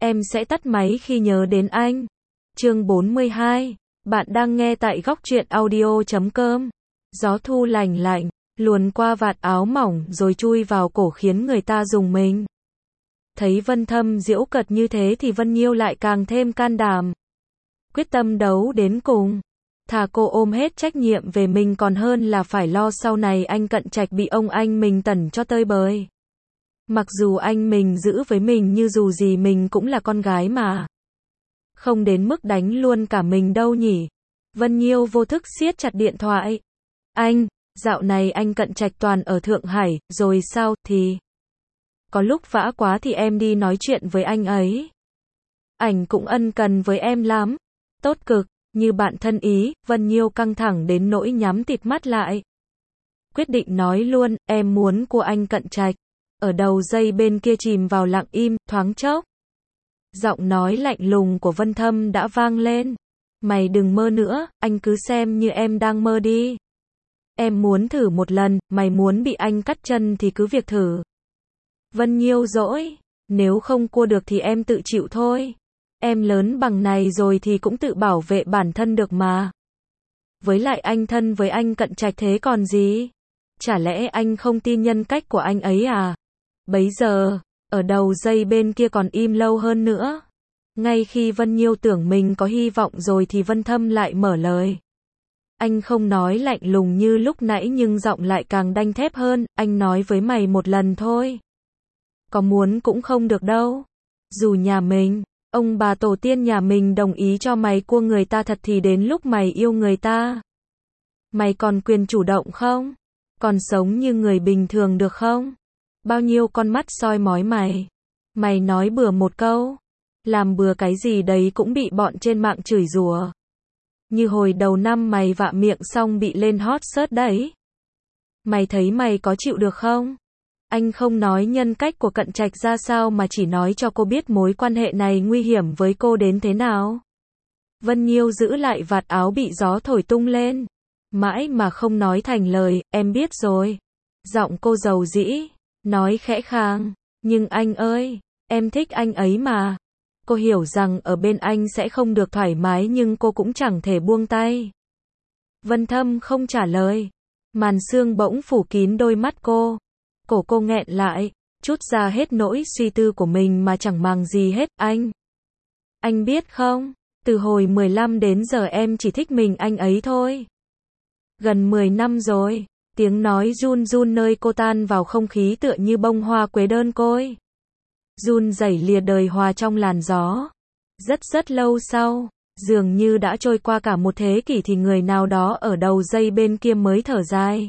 Em sẽ tắt máy khi nhớ đến anh. Chương 42. Bạn đang nghe tại góc truyện audio.com. Gió thu lành lạnh, luồn qua vạt áo mỏng rồi chui vào cổ khiến người ta rùng mình. Thấy Vân Thâm giễu cợt như thế thì Vân Nhiêu lại càng thêm can đảm. Quyết tâm đấu đến cùng. Thà cô ôm hết trách nhiệm về mình còn hơn là phải lo sau này anh Cận Trạch bị ông anh mình tẩn cho tơi bời. Mặc dù anh mình giữ với mình như dù gì mình cũng là con gái mà. Không đến mức đánh luôn cả mình đâu nhỉ. Vân Nhiêu vô thức siết chặt điện thoại. Anh, dạo này anh Cận Trạch toàn ở Thượng Hải, rồi sao thì? Có lúc vã quá thì em đi nói chuyện với anh ấy. Ảnh cũng ân cần với em lắm. Tốt cực, như bạn thân ý, Vân Nhiêu căng thẳng đến nỗi nhắm tịt mắt lại. Quyết định nói luôn, em muốn của anh Cận Trạch. Ở đầu dây bên kia chìm vào lặng im, thoáng chốc. Giọng nói lạnh lùng của Vân Thâm đã vang lên. Mày đừng mơ nữa, anh cứ xem như em đang mơ đi. Em muốn thử một lần, mày muốn bị anh cắt chân thì cứ việc thử. Vân Nhiêu dỗi, nếu không cua được thì em tự chịu thôi. Em lớn bằng này rồi thì cũng tự bảo vệ bản thân được mà. Với lại anh thân với anh Cận Trạch thế còn gì? Chả lẽ anh không tin nhân cách của anh ấy à? Bấy giờ, ở đầu dây bên kia còn im lâu hơn nữa. Ngay khi Vân Nhiêu tưởng mình có hy vọng rồi thì Vân Thâm lại mở lời. Anh không nói lạnh lùng như lúc nãy nhưng giọng lại càng đanh thép hơn, anh nói với mày một lần thôi. Có muốn cũng không được đâu. Dù nhà mình, ông bà tổ tiên nhà mình đồng ý cho mày cua người ta thật thì đến lúc mày yêu người ta. Mày còn quyền chủ động không? Còn sống như người bình thường được không? Bao nhiêu con mắt soi mói mày. Mày nói bừa một câu. Làm bừa cái gì đấy cũng bị bọn trên mạng chửi rủa. Như hồi đầu năm mày vạ miệng xong bị lên hot search đấy. Mày thấy mày có chịu được không? Anh không nói nhân cách của Cận Trạch ra sao mà chỉ nói cho cô biết mối quan hệ này nguy hiểm với cô đến thế nào. Vân Nhiêu giữ lại vạt áo bị gió thổi tung lên. Mãi mà không nói thành lời, em biết rồi. Giọng cô dầu dĩ, nói khẽ khàng. Nhưng anh ơi, em thích anh ấy mà. Cô hiểu rằng ở bên anh sẽ không được thoải mái nhưng cô cũng chẳng thể buông tay. Vân Thâm không trả lời. Màn sương bỗng phủ kín đôi mắt cô. Cổ cô nghẹn lại, trút ra hết nỗi suy tư của mình mà chẳng màng gì hết. Anh biết không, từ hồi 15 đến giờ em chỉ thích mình anh ấy thôi. Gần 10 năm rồi. Tiếng nói run run nơi cô tan vào không khí tựa như bông hoa quế đơn côi. Run rẩy lìa đời hòa trong làn gió. Rất lâu sau, dường như đã trôi qua cả một thế kỷ thì người nào đó ở đầu dây bên kia mới thở dài.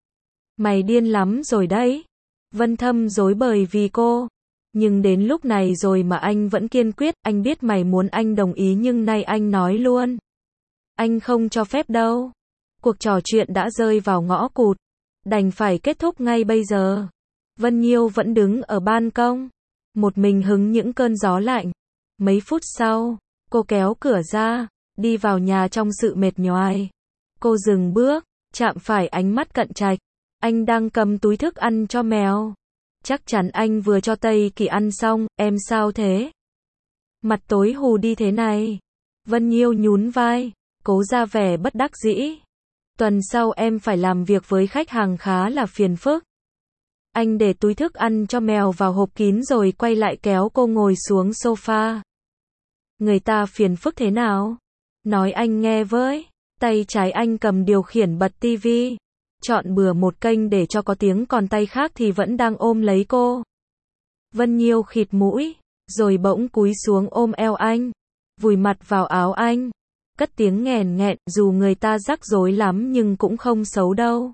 Mày điên lắm rồi đấy. Vân Thâm rối bời vì cô. Nhưng đến lúc này rồi mà anh vẫn kiên quyết, anh biết mày muốn anh đồng ý nhưng nay anh nói luôn. Anh không cho phép đâu. Cuộc trò chuyện đã rơi vào ngõ cụt. Đành phải kết thúc ngay bây giờ. Vân Nhiêu vẫn đứng ở ban công. Một mình hứng những cơn gió lạnh. Mấy phút sau, cô kéo cửa ra, đi vào nhà trong sự mệt nhoài. Cô dừng bước, chạm phải ánh mắt Cận Trạch. Anh đang cầm túi thức ăn cho mèo. Chắc chắn anh vừa cho Tây Kỳ ăn xong, em sao thế? Mặt tối hù đi thế này. Vân Nhiêu nhún vai, cố ra vẻ bất đắc dĩ. Tuần sau em phải làm việc với khách hàng khá là phiền phức. Anh để túi thức ăn cho mèo vào hộp kín rồi quay lại kéo cô ngồi xuống sofa. Người ta phiền phức thế nào? Nói anh nghe với. Tay trái anh cầm điều khiển bật tivi. Chọn bừa một kênh để cho có tiếng còn tay khác thì vẫn đang ôm lấy cô. Vân Nhiêu khịt mũi, rồi bỗng cúi xuống ôm eo anh. Vùi mặt vào áo anh. Cất tiếng nghẹn nghẹn, dù người ta rắc rối lắm nhưng cũng không xấu đâu.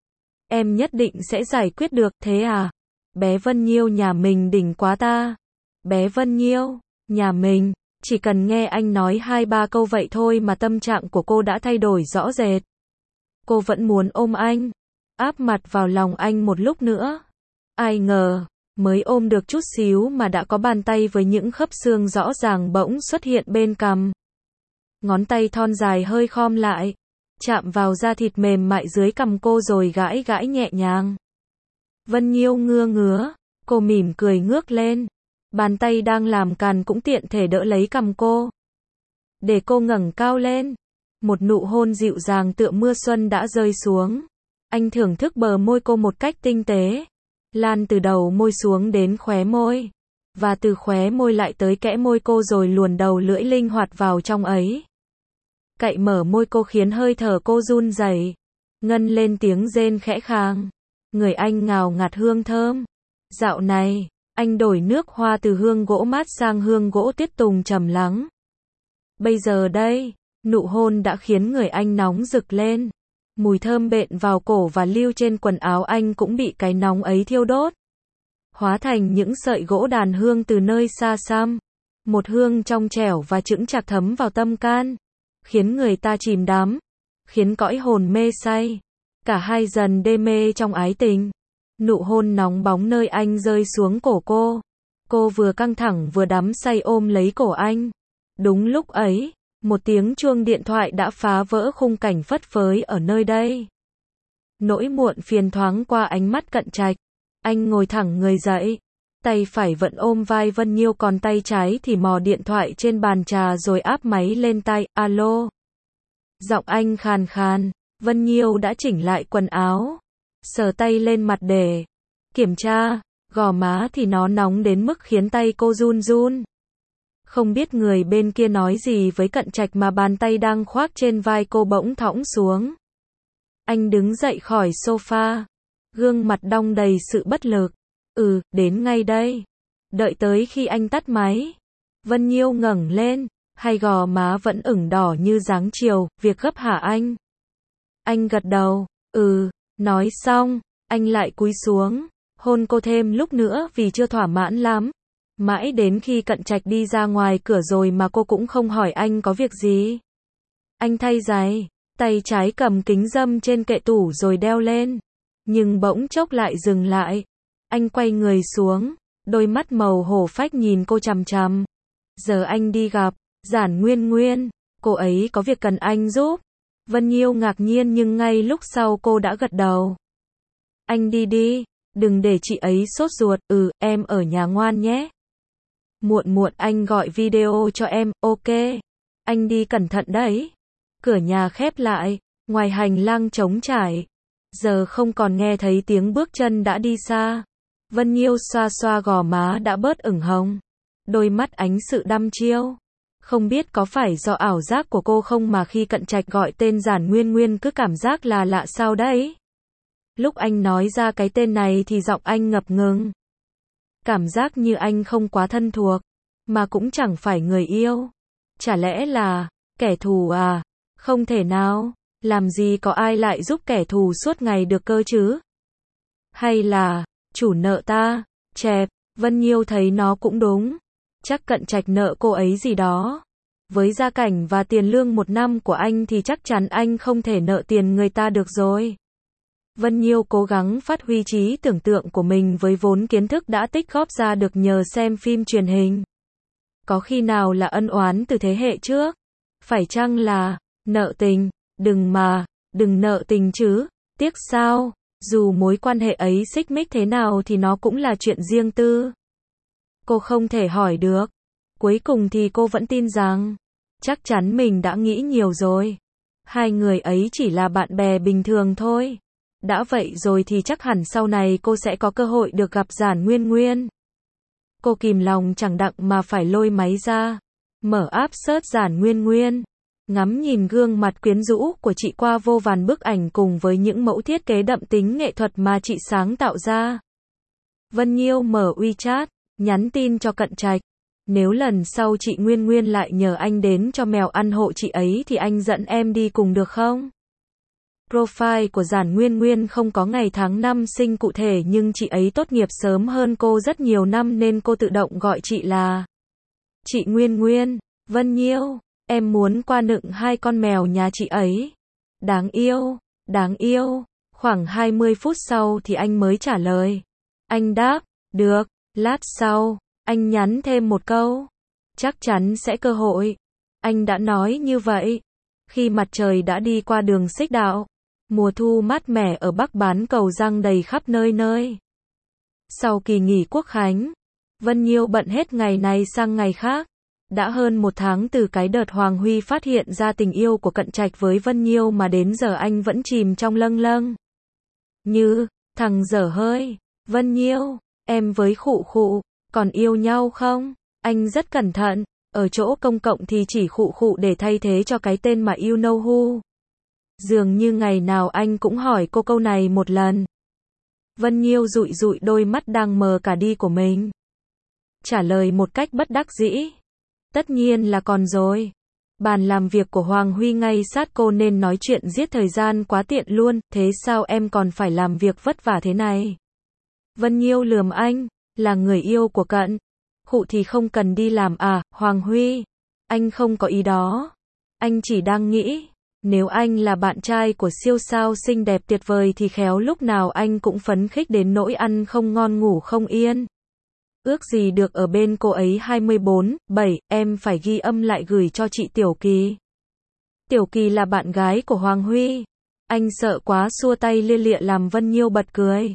Em nhất định sẽ giải quyết được, thế à? Bé Vân Nhiêu nhà mình đỉnh quá ta. Bé Vân Nhiêu, nhà mình, chỉ cần nghe anh nói 2-3 câu vậy thôi mà tâm trạng của cô đã thay đổi rõ rệt. Cô vẫn muốn ôm anh, áp mặt vào lòng anh một lúc nữa. Ai ngờ, mới ôm được chút xíu mà đã có bàn tay với những khớp xương rõ ràng bỗng xuất hiện bên cằm. Ngón tay thon dài hơi khom lại, chạm vào da thịt mềm mại dưới cằm cô rồi gãi gãi nhẹ nhàng. Vân Nhiêu ngứa ngứa, cô mỉm cười ngước lên. Bàn tay đang làm càn cũng tiện thể đỡ lấy cằm cô. Để cô ngẩng cao lên. Một nụ hôn dịu dàng tựa mưa xuân đã rơi xuống. Anh thưởng thức bờ môi cô một cách tinh tế. Lan từ đầu môi xuống đến khóe môi. Và từ khóe môi lại tới kẽ môi cô rồi luồn đầu lưỡi linh hoạt vào trong ấy. Cậy mở môi cô khiến hơi thở cô run rẩy. Ngân lên tiếng rên khẽ khàng. Người anh ngào ngạt hương thơm. Dạo này, anh đổi nước hoa từ hương gỗ mát sang hương gỗ tuyết tùng trầm lắng. Bây giờ đây, nụ hôn đã khiến người anh nóng rực lên. Mùi thơm bện vào cổ và lưu trên quần áo anh cũng bị cái nóng ấy thiêu đốt. Hóa thành những sợi gỗ đàn hương từ nơi xa xăm. Một hương trong trẻo và chững chạc thấm vào tâm can. Khiến người ta chìm đắm. Khiến cõi hồn mê say. Cả hai dần đê mê trong ái tình. Nụ hôn nóng bóng nơi anh rơi xuống cổ cô. Cô vừa căng thẳng vừa đắm say ôm lấy cổ anh. Đúng lúc ấy, một tiếng chuông điện thoại đã phá vỡ khung cảnh phất phới ở nơi đây. Nỗi muộn phiền thoáng qua ánh mắt Cận Trạch. Anh ngồi thẳng người dậy. Tay phải vẫn ôm vai Vân Nhiêu còn tay trái thì mò điện thoại trên bàn trà rồi áp máy lên tai. Alo. Giọng anh khàn khàn. Vân Nhiêu đã chỉnh lại quần áo. Sờ tay lên mặt để kiểm tra. Gò má thì nó nóng đến mức khiến tay cô run run. Không biết người bên kia nói gì với Cận Trạch mà bàn tay đang khoác trên vai cô bỗng thõng xuống. Anh đứng dậy khỏi sofa. Gương mặt đong đầy sự bất lực. Đến ngay đây. Đợi tới khi anh tắt máy. Vân Nhiêu ngẩng lên. Hai gò má vẫn ửng đỏ như dáng chiều. Việc gấp hả anh? Anh gật đầu. Nói xong, anh lại cúi xuống. Hôn cô thêm lúc nữa vì chưa thỏa mãn lắm. Mãi đến khi Cận Trạch đi ra ngoài cửa rồi mà cô cũng không hỏi anh có việc gì. Anh thay giày, tay trái cầm kính râm trên kệ tủ rồi đeo lên. Nhưng bỗng chốc lại dừng lại. Anh quay người xuống, đôi mắt màu hổ phách nhìn cô chằm chằm. Giờ anh đi gặp Giản Nguyên Nguyên, cô ấy có việc cần anh giúp. Vân Nhiêu ngạc nhiên nhưng ngay lúc sau cô đã gật đầu. Anh đi đi, đừng để chị ấy sốt ruột. Em ở nhà ngoan nhé. Muộn anh gọi video cho em. Ok. Anh đi cẩn thận đấy. Cửa nhà khép lại, ngoài hành lang trống trải. Giờ không còn nghe thấy tiếng bước chân đã đi xa. Vân Nhiêu xoa xoa gò má đã bớt ửng hồng. Đôi mắt ánh sự đăm chiêu. Không biết có phải do ảo giác của cô không mà khi Cận Trạch gọi tên Giản Nguyên Nguyên cứ cảm giác là lạ sao đấy. Lúc anh nói ra cái tên này thì giọng anh ngập ngừng. Cảm giác như anh không quá thân thuộc, mà cũng chẳng phải người yêu. Chả lẽ là kẻ thù à? Không thể nào, làm gì có ai lại giúp kẻ thù suốt ngày được cơ chứ? Hay là chủ nợ ta? Chẹp, Vân Nhiêu thấy nó cũng đúng. Chắc Cận Trạch nợ cô ấy gì đó. Với gia cảnh và tiền lương một năm của anh thì chắc chắn anh không thể nợ tiền người ta được rồi. Vân Nhiêu cố gắng phát huy trí tưởng tượng của mình với vốn kiến thức đã tích góp ra được nhờ xem phim truyền hình. Có khi nào là ân oán từ thế hệ trước? Phải chăng là nợ tình? Đừng nợ tình chứ. Tiếc sao? Dù mối quan hệ ấy xích mích thế nào thì nó cũng là chuyện riêng tư. Cô không thể hỏi được. Cuối cùng thì cô vẫn tin rằng chắc chắn mình đã nghĩ nhiều rồi. Hai người ấy chỉ là bạn bè bình thường thôi. Đã vậy rồi thì chắc hẳn sau này cô sẽ có cơ hội được gặp Giản Nguyên Nguyên. Cô kìm lòng chẳng đặng mà phải lôi máy ra. Mở app search Giản Nguyên Nguyên. Ngắm nhìn gương mặt quyến rũ của chị qua vô vàn bức ảnh cùng với những mẫu thiết kế đậm tính nghệ thuật mà chị sáng tạo ra. Vân Nhiêu mở WeChat, nhắn tin cho Cận Trạch. Nếu lần sau chị Nguyên Nguyên lại nhờ anh đến cho mèo ăn hộ chị ấy thì anh dẫn em đi cùng được không? Profile của Giản Nguyên Nguyên không có ngày tháng năm sinh cụ thể nhưng chị ấy tốt nghiệp sớm hơn cô rất nhiều năm nên cô tự động gọi chị là chị Nguyên Nguyên. Vân Nhiêu, em muốn qua nựng 2 con mèo nhà chị ấy. Đáng yêu, đáng yêu. Khoảng 20 phút sau thì anh mới trả lời. Anh đáp, được. Lát sau, anh nhắn thêm một câu. Chắc chắn sẽ cơ hội. Anh đã nói như vậy. Khi mặt trời đã đi qua đường xích đạo. Mùa thu mát mẻ ở Bắc bán cầu răng đầy khắp nơi nơi. Sau kỳ nghỉ Quốc khánh, Vân Nhiêu bận hết ngày này sang ngày khác. Đã hơn 1 tháng từ cái đợt Hoàng Huy phát hiện ra tình yêu của Cận Trạch với Vân Nhiêu mà đến giờ anh vẫn chìm trong lâng lâng. Như, thằng dở hơi, Vân Nhiêu, em với Khụ Khụ, còn yêu nhau không? Anh rất cẩn thận, ở chỗ công cộng thì chỉ Khụ Khụ để thay thế cho cái tên mà you know who. Dường như ngày nào anh cũng hỏi cô câu này một lần. Vân Nhiêu dụi dụi đôi mắt đang mờ cả đi của mình. Trả lời một cách bất đắc dĩ. Tất nhiên là còn rồi. Bàn làm việc của Hoàng Huy ngay sát cô nên nói chuyện giết thời gian quá tiện luôn, thế sao em còn phải làm việc vất vả thế này? Vân Nhiêu lườm anh, là người yêu của Cận Khụ thì không cần đi làm à, Hoàng Huy? Anh không có ý đó. Anh chỉ đang nghĩ, nếu anh là bạn trai của siêu sao xinh đẹp tuyệt vời thì khéo lúc nào anh cũng phấn khích đến nỗi ăn không ngon ngủ không yên. Ước gì được ở bên cô ấy 24/7, em phải ghi âm lại gửi cho chị Tiểu Kỳ. Tiểu Kỳ là bạn gái của Hoàng Huy. Anh sợ quá xua tay lia lịa làm Vân Nhiêu bật cười.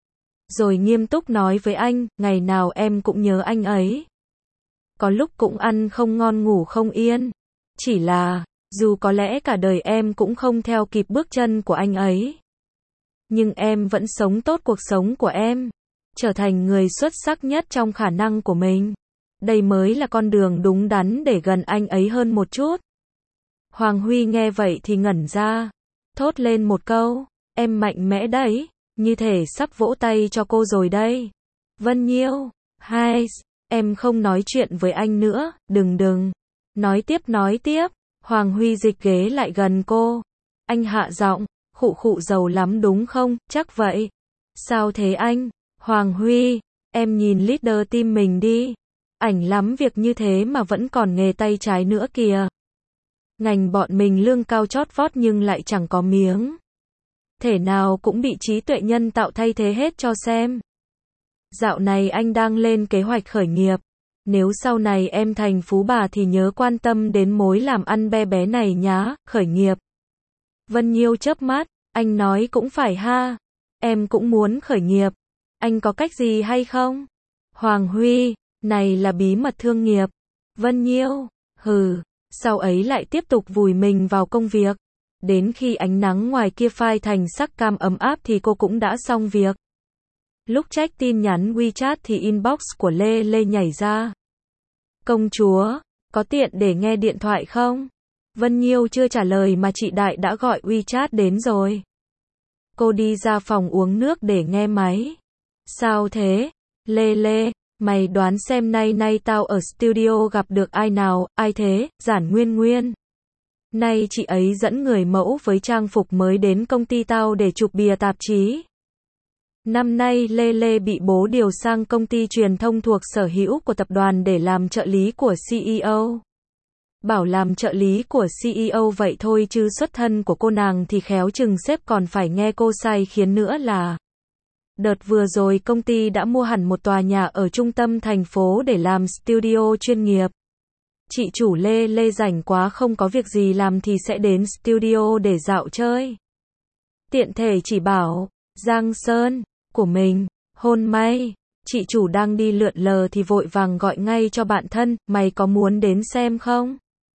Rồi nghiêm túc nói với anh, ngày nào em cũng nhớ anh ấy. Có lúc cũng ăn không ngon ngủ không yên. Chỉ là, dù có lẽ cả đời em cũng không theo kịp bước chân của anh ấy. Nhưng em vẫn sống tốt cuộc sống của em. Trở thành người xuất sắc nhất trong khả năng của mình. Đây mới là con đường đúng đắn để gần anh ấy hơn một chút. Hoàng Huy nghe vậy thì ngẩn ra. Thốt lên một câu, em mạnh mẽ đấy, như thể sắp vỗ tay cho cô rồi đây. Vân Nhiêu, hai, em không nói chuyện với anh nữa, đừng. Nói tiếp. Hoàng Huy dịch ghế lại gần cô. Anh hạ giọng, Khụ Khụ giàu lắm đúng không, chắc vậy. Sao thế anh? Hoàng Huy, em nhìn leader team mình đi. Ảnh lắm việc như thế mà vẫn còn nghề tay trái nữa kìa. Ngành bọn mình lương cao chót vót nhưng lại chẳng có miếng. Thể nào cũng bị trí tuệ nhân tạo thay thế hết cho xem. Dạo này anh đang lên kế hoạch khởi nghiệp. Nếu sau này em thành phú bà thì nhớ quan tâm đến mối làm ăn bé này nhá, khởi nghiệp. Vân Nhiêu chớp mắt, anh nói cũng phải ha. Em cũng muốn khởi nghiệp. Anh có cách gì hay không? Hoàng Huy, này là bí mật thương nghiệp. Vân Nhiêu, sau ấy lại tiếp tục vùi mình vào công việc. Đến khi ánh nắng ngoài kia phai thành sắc cam ấm áp thì cô cũng đã xong việc. Lúc check tin nhắn WeChat thì inbox của Lê Lê nhảy ra. Công chúa, có tiện để nghe điện thoại không? Vân Nhiêu chưa trả lời mà chị Đại đã gọi WeChat đến rồi. Cô đi ra phòng uống nước để nghe máy. Sao thế? Lê Lê, mày đoán xem nay tao ở studio gặp được ai nào, ai thế? Giản Nguyên Nguyên. Nay chị ấy dẫn người mẫu với trang phục mới đến công ty tao để chụp bìa tạp chí. Năm nay Lê Lê bị bố điều sang công ty truyền thông thuộc sở hữu của tập đoàn để làm trợ lý của CEO. Bảo làm trợ lý của CEO vậy thôi chứ xuất thân của cô nàng thì khéo chừng sếp còn phải nghe cô sai khiến nữa là. Đợt vừa rồi công ty đã mua hẳn một tòa nhà ở trung tâm thành phố để làm studio chuyên nghiệp. Chị chủ Lê Lê rảnh quá không có việc gì làm thì sẽ đến studio để dạo chơi. Tiện thể chỉ bảo, Giang Sơn, của mình, hôn may. Chị chủ đang đi lượn lờ thì vội vàng gọi ngay cho bạn thân, mày có muốn đến xem không?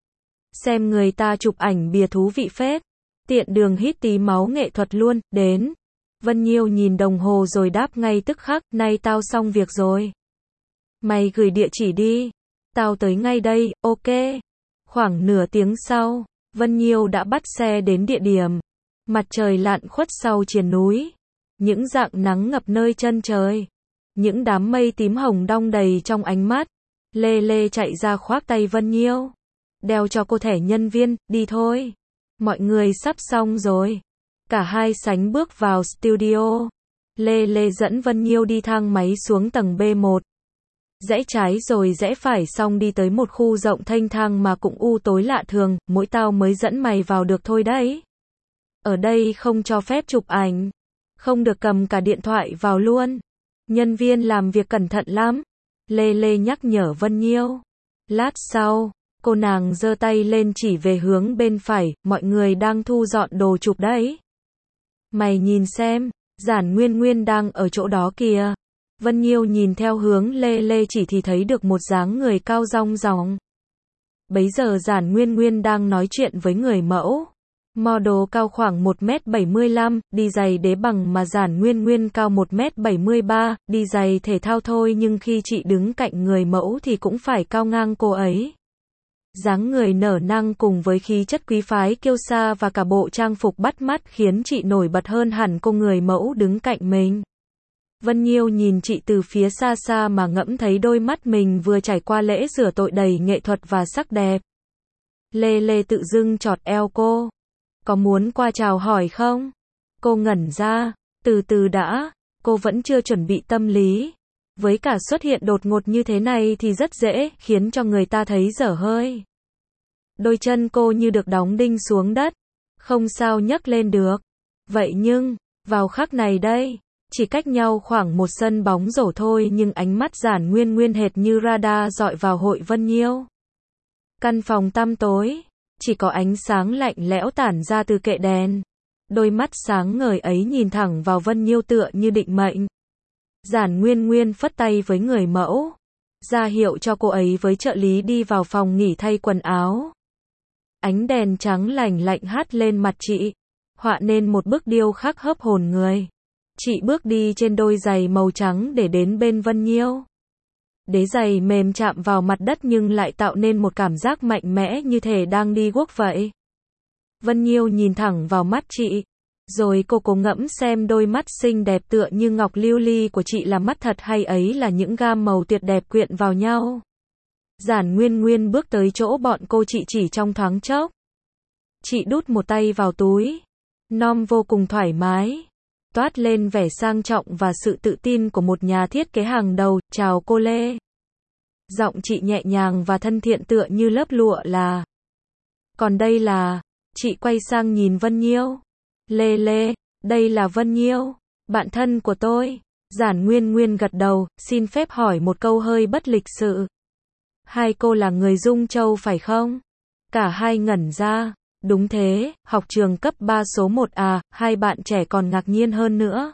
Xem người ta chụp ảnh bìa thú vị phết. Tiện đường hít tí máu nghệ thuật luôn, đến. Vân Nhiêu nhìn đồng hồ rồi đáp ngay tức khắc, nay tao xong việc rồi. Mày gửi địa chỉ đi. Tao tới ngay đây, ok. Khoảng nửa tiếng sau, Vân Nhiêu đã bắt xe đến địa điểm. Mặt trời lặn khuất sau triền núi. Những rạng nắng ngập nơi chân trời. Những đám mây tím hồng đong đầy trong ánh mắt. Lê Lê chạy ra khoác tay Vân Nhiêu. Đeo cho cô thẻ nhân viên, đi thôi. Mọi người sắp xong rồi. Cả hai sánh bước vào studio. Lê Lê dẫn Vân Nhiêu đi thang máy xuống tầng B1. Rẽ trái rồi rẽ phải xong đi tới một khu rộng thênh thang mà cũng u tối lạ thường, mỗi tao mới dẫn mày vào được thôi đấy. Ở đây không cho phép chụp ảnh. Không được cầm cả điện thoại vào luôn. Nhân viên làm việc cẩn thận lắm. Lê Lê nhắc nhở Vân Nhiêu. Lát sau, cô nàng giơ tay lên chỉ về hướng bên phải, mọi người đang thu dọn đồ chụp đấy. Mày nhìn xem, Giản Nguyên Nguyên đang ở chỗ đó kìa. Vân Nhiêu nhìn theo hướng Lê Lê chỉ thì thấy được một dáng người cao rong ròng. Bấy giờ Giản Nguyên Nguyên đang nói chuyện với người mẫu. Model cao khoảng 1m75, đi giày đế bằng mà Giản Nguyên Nguyên cao 1m73, đi giày thể thao thôi nhưng khi chị đứng cạnh người mẫu thì cũng phải cao ngang cô ấy. Dáng người nở nang cùng với khí chất quý phái kiêu sa và cả bộ trang phục bắt mắt khiến chị nổi bật hơn hẳn cô người mẫu đứng cạnh mình. Vân Nhiêu nhìn chị từ phía xa xa mà ngẫm thấy đôi mắt mình vừa trải qua lễ rửa tội đầy nghệ thuật và sắc đẹp. Lê Lê tự dưng chọt eo cô. Có muốn qua chào hỏi không? Cô ngẩn ra, từ từ đã, cô vẫn chưa chuẩn bị tâm lý. Với cả xuất hiện đột ngột như thế này thì rất dễ, khiến cho người ta thấy dở hơi. Đôi chân cô như được đóng đinh xuống đất, không sao nhấc lên được. Vậy nhưng, vào khắc này đây, chỉ cách nhau khoảng một sân bóng rổ thôi nhưng ánh mắt Giản Nguyên Nguyên hệt như radar dọi vào hội Vân Nhiêu. Căn phòng tăm tối, chỉ có ánh sáng lạnh lẽo tản ra từ kệ đèn. Đôi mắt sáng ngời ấy nhìn thẳng vào Vân Nhiêu tựa như định mệnh. Giản Nguyên Nguyên phất tay với người mẫu, ra hiệu cho cô ấy với trợ lý đi vào phòng nghỉ thay quần áo. Ánh đèn trắng lành lạnh hắt lên mặt chị, họa nên một bức điêu khắc hấp hồn người. Chị bước đi trên đôi giày màu trắng để đến bên Vân Nhiêu. Đế giày mềm chạm vào mặt đất nhưng lại tạo nên một cảm giác mạnh mẽ như thể đang đi guốc vậy. Vân Nhiêu nhìn thẳng vào mắt chị, rồi cô cố ngẫm xem đôi mắt xinh đẹp tựa như ngọc lưu ly của chị là mắt thật hay ấy là những gam màu tuyệt đẹp quyện vào nhau. Giản Nguyên Nguyên bước tới chỗ bọn cô chị chỉ trong thoáng chốc. Chị đút một tay vào túi, nom vô cùng thoải mái, toát lên vẻ sang trọng và sự tự tin của một nhà thiết kế hàng đầu. Chào cô Lê. Giọng chị nhẹ nhàng và thân thiện tựa như lớp lụa là. Còn đây là, chị quay sang nhìn Vân Nhiêu. Lê Lê, đây là Vân Nhiêu, bạn thân của tôi. Giản Nguyên Nguyên gật đầu, xin phép hỏi một câu hơi bất lịch sự. Hai cô là người Dung Châu phải không? Cả hai ngẩn ra. Đúng thế, học trường cấp 3 số 1 à, hai bạn trẻ còn ngạc nhiên hơn nữa.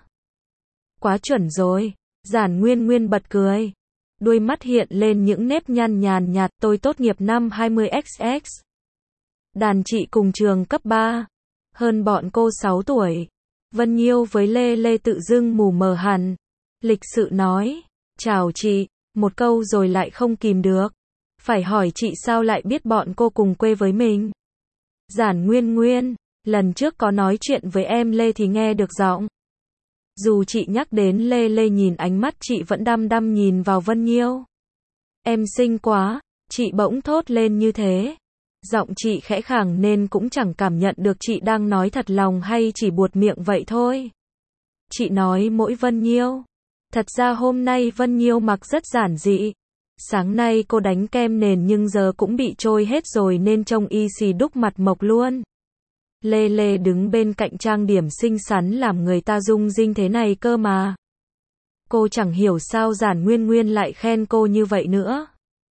Quá chuẩn rồi. Giản Nguyên Nguyên bật cười. Đôi mắt hiện lên những nếp nhăn nhàn nhạt, tôi tốt nghiệp năm 20XX. Đàn chị cùng trường cấp 3. Hơn bọn cô 6 tuổi. Vân Nhiêu với Lê Lê tự dưng mù mờ hẳn. Lịch sự nói, chào chị, một câu rồi lại không kìm được. Phải hỏi chị sao lại biết bọn cô cùng quê với mình. Giản Nguyên Nguyên, lần trước có nói chuyện với em Lê thì nghe được giọng. Dù chị nhắc đến Lê Lê nhìn ánh mắt chị vẫn đăm đăm nhìn vào Vân Nhiêu. Em xinh quá, chị bỗng thốt lên như thế. Giọng chị khẽ khàng nên cũng chẳng cảm nhận được chị đang nói thật lòng hay chỉ buột miệng vậy thôi. Chị nói mỗi Vân Nhiêu. Thật ra hôm nay Vân Nhiêu mặc rất giản dị. Sáng nay cô đánh kem nền nhưng giờ cũng bị trôi hết rồi nên trông y xì đúc mặt mộc luôn. Lê Lê đứng bên cạnh trang điểm xinh xắn làm người ta rung rinh thế này cơ mà. Cô chẳng hiểu sao Giản Nguyên Nguyên lại khen cô như vậy nữa.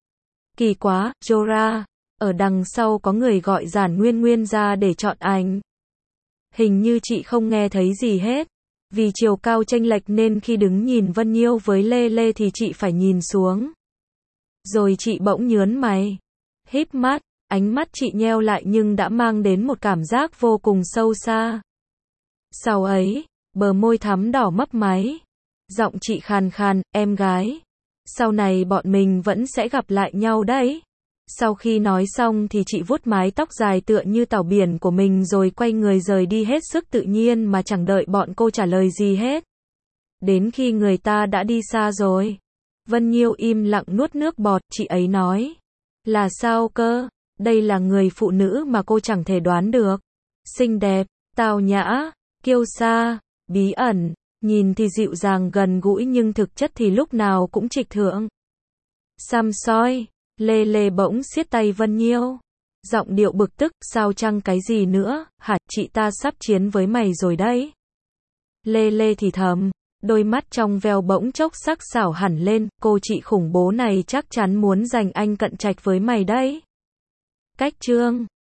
Kỳ quá, Jora, ở đằng sau có người gọi Giản Nguyên Nguyên ra để chọn ảnh. Hình như chị không nghe thấy gì hết. Vì chiều cao chênh lệch nên khi đứng nhìn Vân Nhiêu với Lê Lê thì chị phải nhìn xuống. Rồi chị bỗng nhớn mày, híp mắt, ánh mắt chị nheo lại nhưng đã mang đến một cảm giác vô cùng sâu xa. Sau ấy, bờ môi thắm đỏ mấp máy, giọng chị khàn khàn, em gái, sau này bọn mình vẫn sẽ gặp lại nhau đấy. Sau khi nói xong thì chị vuốt mái tóc dài tựa như tảo biển của mình rồi quay người rời đi hết sức tự nhiên mà chẳng đợi bọn cô trả lời gì hết. Đến khi người ta đã đi xa rồi, Vân Nhiêu im lặng nuốt nước bọt, chị ấy nói. Là sao cơ? Đây là người phụ nữ mà cô chẳng thể đoán được. Xinh đẹp, tao nhã, kiêu sa, bí ẩn, nhìn thì dịu dàng gần gũi nhưng thực chất thì lúc nào cũng trịch thượng. Xăm soi, Lê Lê bỗng siết tay Vân Nhiêu. Giọng điệu bực tức, sao chăng cái gì nữa, hả, chị ta sắp chiến với mày rồi đấy. Lê Lê thì thầm. Đôi mắt trong veo bỗng chốc sắc sảo hẳn lên, cô chị khủng bố này chắc chắn muốn giành anh cận trạch với mày đấy. Cách chương